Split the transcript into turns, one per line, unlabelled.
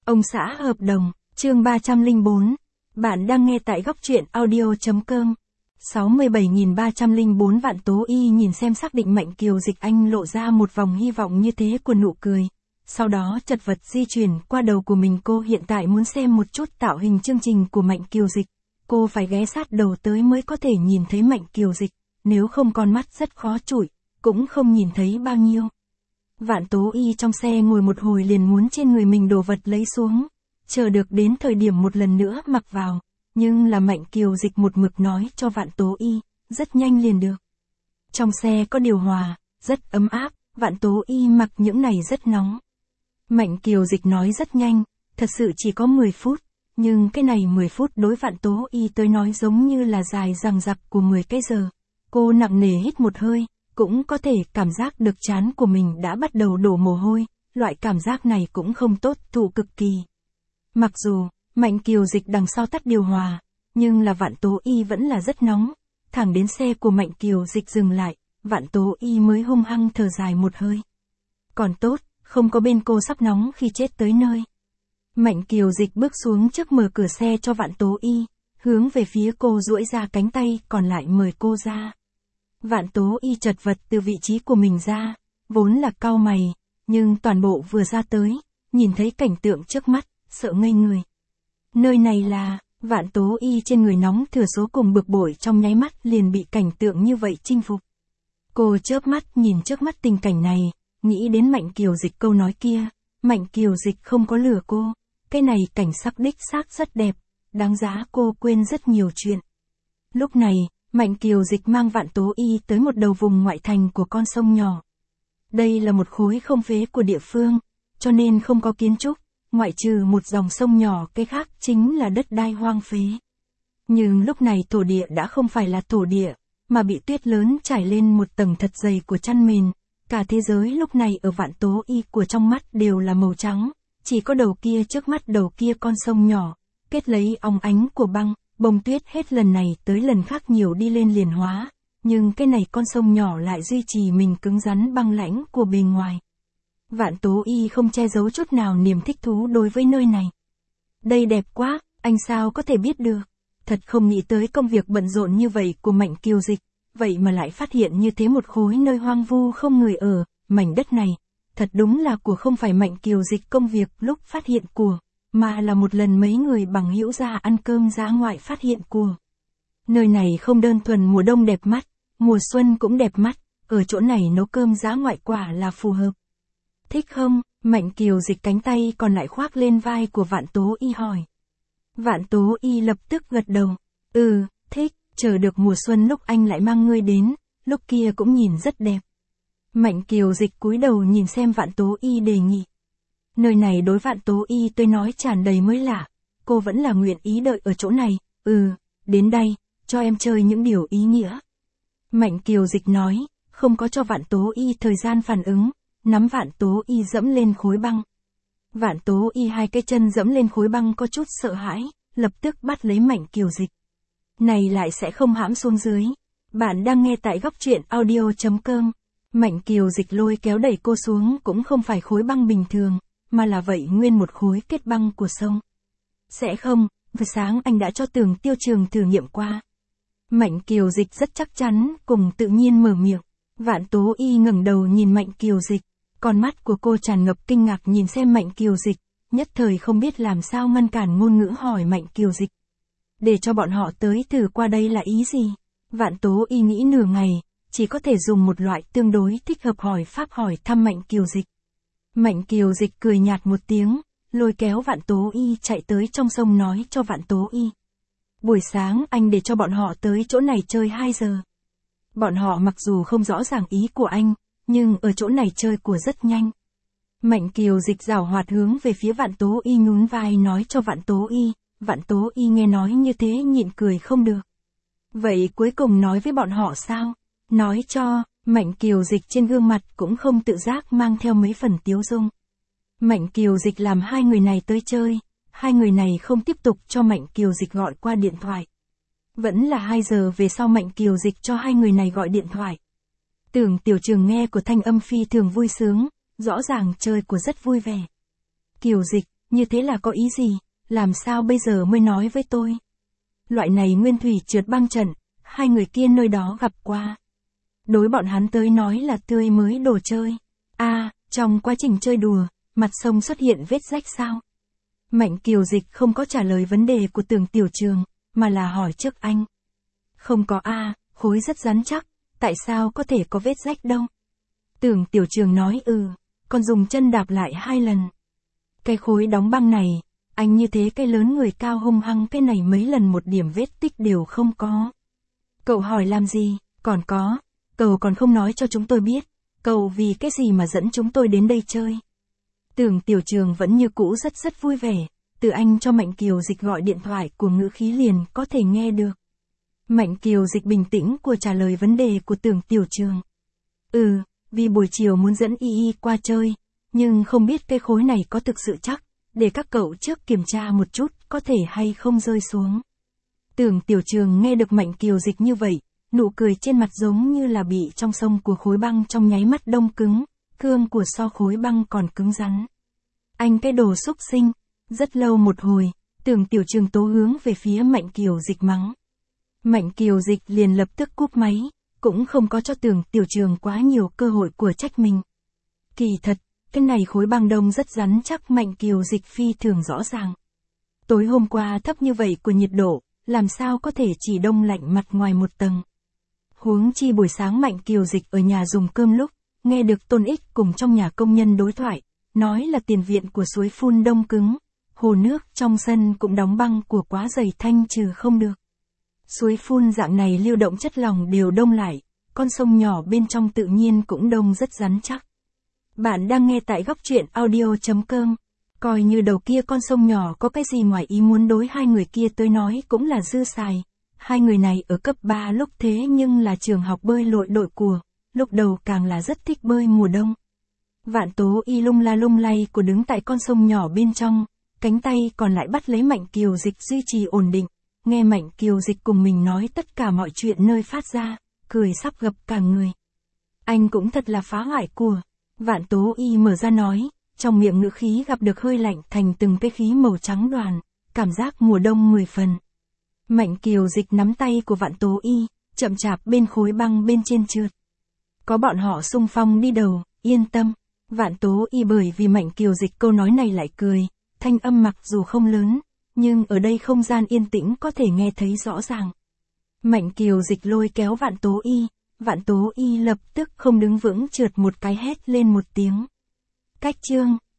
Ông xã hợp đồng, chương 304. Bạn đang nghe tại góc truyện audio.com. 67.304 Vạn Tố Y nhìn xem xác định Mạnh Kiều Dịch, anh lộ ra một vòng hy vọng như thế của nụ cười. Sau đó chật vật di chuyển qua đầu của mình. Cô hiện tại muốn xem một chút tạo hình chương trình của Mạnh Kiều Dịch. Cô phải ghé sát đầu tới mới có thể nhìn thấy Mạnh Kiều Dịch, nếu không con mắt rất khó chủi, cũng không nhìn thấy bao nhiêu. Vạn Tố Y trong xe ngồi một hồi liền muốn trên người mình đồ vật lấy xuống, chờ được đến thời điểm một lần nữa mặc vào, nhưng là Mạnh Kiều Dịch một mực nói cho Vạn Tố Y, rất nhanh liền được. Trong xe có điều hòa, rất ấm áp, Vạn Tố Y mặc những này rất nóng. Mạnh Kiều Dịch nói rất nhanh, thật sự chỉ có 10 phút, nhưng cái này 10 phút đối Vạn Tố Y tới nói giống như là dài dằng dặc của 10 cái giờ. Cô nặng nề hít một hơi, cũng có thể cảm giác được trán của mình đã bắt đầu đổ mồ hôi, loại cảm giác này cũng không tốt thụ cực kỳ. Mặc dù, Mạnh Kiều Dịch đằng sau tắt điều hòa, nhưng là Vạn Tố Y vẫn là rất nóng. Thẳng đến xe của Mạnh Kiều Dịch dừng lại, Vạn Tố Y mới hung hăng thở dài một hơi. Còn tốt, không có bên cô sắp nóng khi chết tới nơi. Mạnh Kiều Dịch bước xuống trước mở cửa xe cho Vạn Tố Y, hướng về phía cô duỗi ra cánh tay còn lại mời cô ra. Vạn Tố Y chật vật từ vị trí của mình ra, vốn là cau mày, nhưng toàn bộ vừa ra tới, nhìn thấy cảnh tượng trước mắt, sợ ngây người. Nơi này là, Vạn Tố Y trên người nóng thừa số cùng bực bội trong nháy mắt liền bị cảnh tượng như vậy chinh phục. Cô chớp mắt nhìn trước mắt tình cảnh này, nghĩ đến Mạnh Kiều Dịch câu nói kia, Mạnh Kiều Dịch không có lừa cô, cái này cảnh sắc đích xác rất đẹp, đáng giá cô quên rất nhiều chuyện. Lúc này, Mạnh Kiều Dịch mang Vạn Tố Y tới một đầu vùng ngoại thành của con sông nhỏ. Đây là một khối không phế của địa phương, cho nên không có kiến trúc, ngoại trừ một dòng sông nhỏ, cái khác chính là đất đai hoang phế. Nhưng lúc này thổ địa đã không phải là thổ địa, mà bị tuyết lớn trải lên một tầng thật dày của chăn mền. Cả thế giới lúc này ở Vạn Tố Y của trong mắt đều là màu trắng, chỉ có đầu kia trước mắt đầu kia con sông nhỏ, kết lấy óng ánh của băng. Bông tuyết hết lần này tới lần khác nhiều đi lên liền hóa, nhưng cái này con sông nhỏ lại duy trì mình cứng rắn băng lãnh của bề ngoài. Vạn Tố Y không che giấu chút nào niềm thích thú đối với nơi này. Đây đẹp quá, anh sao có thể biết được. Thật không nghĩ tới công việc bận rộn như vậy của Mạnh Kiều Dịch, vậy mà lại phát hiện như thế một khối nơi hoang vu không người ở, mảnh đất này. Thật đúng là của không phải Mạnh Kiều Dịch công việc lúc phát hiện của, mà là một lần mấy người bằng hữu ra ăn cơm dã ngoại phát hiện của. Nơi này không đơn thuần mùa đông đẹp mắt, mùa xuân cũng đẹp mắt, ở chỗ này nấu cơm dã ngoại quả là phù hợp. Thích không? Mạnh Kiều Dịch cánh tay còn lại khoác lên vai của Vạn Tố Y hỏi. Vạn Tố Y lập tức gật đầu. Thích, chờ được mùa xuân lúc anh lại mang ngươi đến, lúc kia cũng nhìn rất đẹp. Mạnh Kiều Dịch cúi đầu nhìn xem Vạn Tố Y đề nghị. Nơi này đối Vạn Tố Y tôi nói tràn đầy mới lạ, cô vẫn là nguyện ý đợi ở chỗ này, đến đây, cho em chơi những điều ý nghĩa. Mạnh Kiều Dịch nói, không có cho Vạn Tố Y thời gian phản ứng, nắm Vạn Tố Y dẫm lên khối băng. Vạn Tố Y hai cái chân dẫm lên khối băng có chút sợ hãi, lập tức bắt lấy Mạnh Kiều Dịch. Này lại sẽ không hãm xuống dưới. Bạn đang nghe tại góc truyện audio.com. Mạnh Kiều Dịch lôi kéo đẩy cô xuống cũng không phải khối băng bình thường, mà là vậy nguyên một khối kết băng của sông. Sẽ không, vừa sáng anh đã cho Tường Tiêu Trường thử nghiệm qua. Mạnh Kiều Dịch rất chắc chắn, cùng tự nhiên mở miệng. Vạn Tố Y ngẩng đầu nhìn Mạnh Kiều Dịch, con mắt của cô tràn ngập kinh ngạc nhìn xem Mạnh Kiều Dịch, nhất thời không biết làm sao ngăn cản ngôn ngữ hỏi Mạnh Kiều Dịch. Để cho bọn họ tới thử qua đây là ý gì? Vạn Tố Y nghĩ nửa ngày, chỉ có thể dùng một loại tương đối thích hợp hỏi pháp hỏi thăm Mạnh Kiều Dịch. Mạnh Kiều Dịch cười nhạt một tiếng, lôi kéo Vạn Tố Y chạy tới trong sông nói cho Vạn Tố Y. Buổi sáng anh để cho bọn họ tới chỗ này chơi 2 giờ. Bọn họ mặc dù không rõ ràng ý của anh, nhưng ở chỗ này chơi của rất nhanh. Mạnh Kiều Dịch giảo hoạt hướng về phía Vạn Tố Y nhún vai nói cho Vạn Tố Y. Vạn Tố Y nghe nói như thế nhịn cười không được. Vậy cuối cùng nói với bọn họ sao? Nói cho. Mạnh Kiều Dịch trên gương mặt cũng không tự giác mang theo mấy phần tiếu dung. Mạnh Kiều Dịch làm hai người này tới chơi, hai người này không tiếp tục cho Mạnh Kiều Dịch gọi qua điện thoại. Vẫn là 2 giờ về sau Mạnh Kiều Dịch cho hai người này gọi điện thoại. Tưởng Tiểu Trường nghe của thanh âm phi thường vui sướng, rõ ràng chơi của rất vui vẻ. Kiều Dịch, như thế là có ý gì, làm sao bây giờ mới nói với tôi? Loại này nguyên thủy trượt băng trận, hai người kia nơi đó gặp qua. Đối bọn hắn tới nói là tươi mới đồ chơi. Trong quá trình chơi đùa, mặt sông xuất hiện vết rách sao? Mạnh Kiều Dịch không có trả lời vấn đề của Tưởng Tiểu Trường, mà là hỏi trước anh. Không có khối rất rắn chắc, tại sao có thể có vết rách đâu? Tưởng Tiểu Trường nói còn dùng chân đạp lại 2 lần. Cái khối đóng băng này, anh như thế cái lớn người cao hung hăng cái này mấy lần một điểm vết tích đều không có. Cậu hỏi làm gì, còn có, cậu còn không nói cho chúng tôi biết, cậu vì cái gì mà dẫn chúng tôi đến đây chơi. Tưởng Tiểu Trường vẫn như cũ rất vui vẻ, từ anh cho Mạnh Kiều Dịch gọi điện thoại của ngữ khí liền có thể nghe được. Mạnh Kiều Dịch bình tĩnh của trả lời vấn đề của Tưởng Tiểu Trường. Vì buổi chiều muốn dẫn Y qua chơi, nhưng không biết cái khối này có thực sự chắc, để các cậu trước kiểm tra một chút có thể hay không rơi xuống. Tưởng Tiểu Trường nghe được Mạnh Kiều Dịch như vậy, nụ cười trên mặt giống như là bị trong sông của khối băng trong nháy mắt đông cứng, cương của so khối băng còn cứng rắn. Anh cái đồ xúc sinh, rất lâu một hồi, Tưởng Tiểu Trường tố hướng về phía Mạnh Kiều Dịch mắng. Mạnh Kiều Dịch liền lập tức cúp máy, cũng không có cho Tưởng Tiểu Trường quá nhiều cơ hội của trách mình. Kỳ thật, cái này khối băng đông rất rắn chắc Mạnh Kiều Dịch phi thường rõ ràng. Tối hôm qua thấp như vậy của nhiệt độ, làm sao có thể chỉ đông lạnh mặt ngoài một tầng. Huống chi buổi sáng Mạnh Kiều Dịch ở nhà dùng cơm lúc, nghe được Tôn Ích cùng trong nhà công nhân đối thoại, nói là tiền viện của suối phun đông cứng, hồ nước trong sân cũng đóng băng của quá dày thanh trừ không được. Suối phun dạng này lưu động chất lỏng đều đông lại, con sông nhỏ bên trong tự nhiên cũng đông rất rắn chắc. Bạn đang nghe tại Góc Truyện Audio.com. Coi như đầu kia con sông nhỏ có cái gì ngoài ý muốn đối hai người kia tới nói cũng là dư xài. Hai người này ở cấp 3 lúc thế nhưng là trường học bơi lội đội của, lúc đầu càng là rất thích bơi mùa đông. Vạn Tố Y lung la lung lay của đứng tại con sông nhỏ bên trong, cánh tay còn lại bắt lấy Mạnh Kiều Dịch duy trì ổn định, nghe Mạnh Kiều Dịch cùng mình nói tất cả mọi chuyện nơi phát ra, cười sắp gập cả người. Anh cũng thật là phá hoại của. Vạn Tố Y mở ra nói, trong miệng ngữ khí gặp được hơi lạnh thành từng cái khí màu trắng đoàn, cảm giác mùa đông 10 phần. Mạnh Kiều Dịch nắm tay của Vạn Tố Y, chậm chạp bên khối băng bên trên trượt. Có bọn họ xung phong đi đầu, yên tâm. Vạn Tố Y bởi vì Mạnh Kiều Dịch câu nói này lại cười, thanh âm mặc dù không lớn, nhưng ở đây không gian yên tĩnh có thể nghe thấy rõ ràng. Mạnh Kiều Dịch lôi kéo Vạn Tố Y lập tức không đứng vững trượt một cái hét lên một tiếng. Cách chương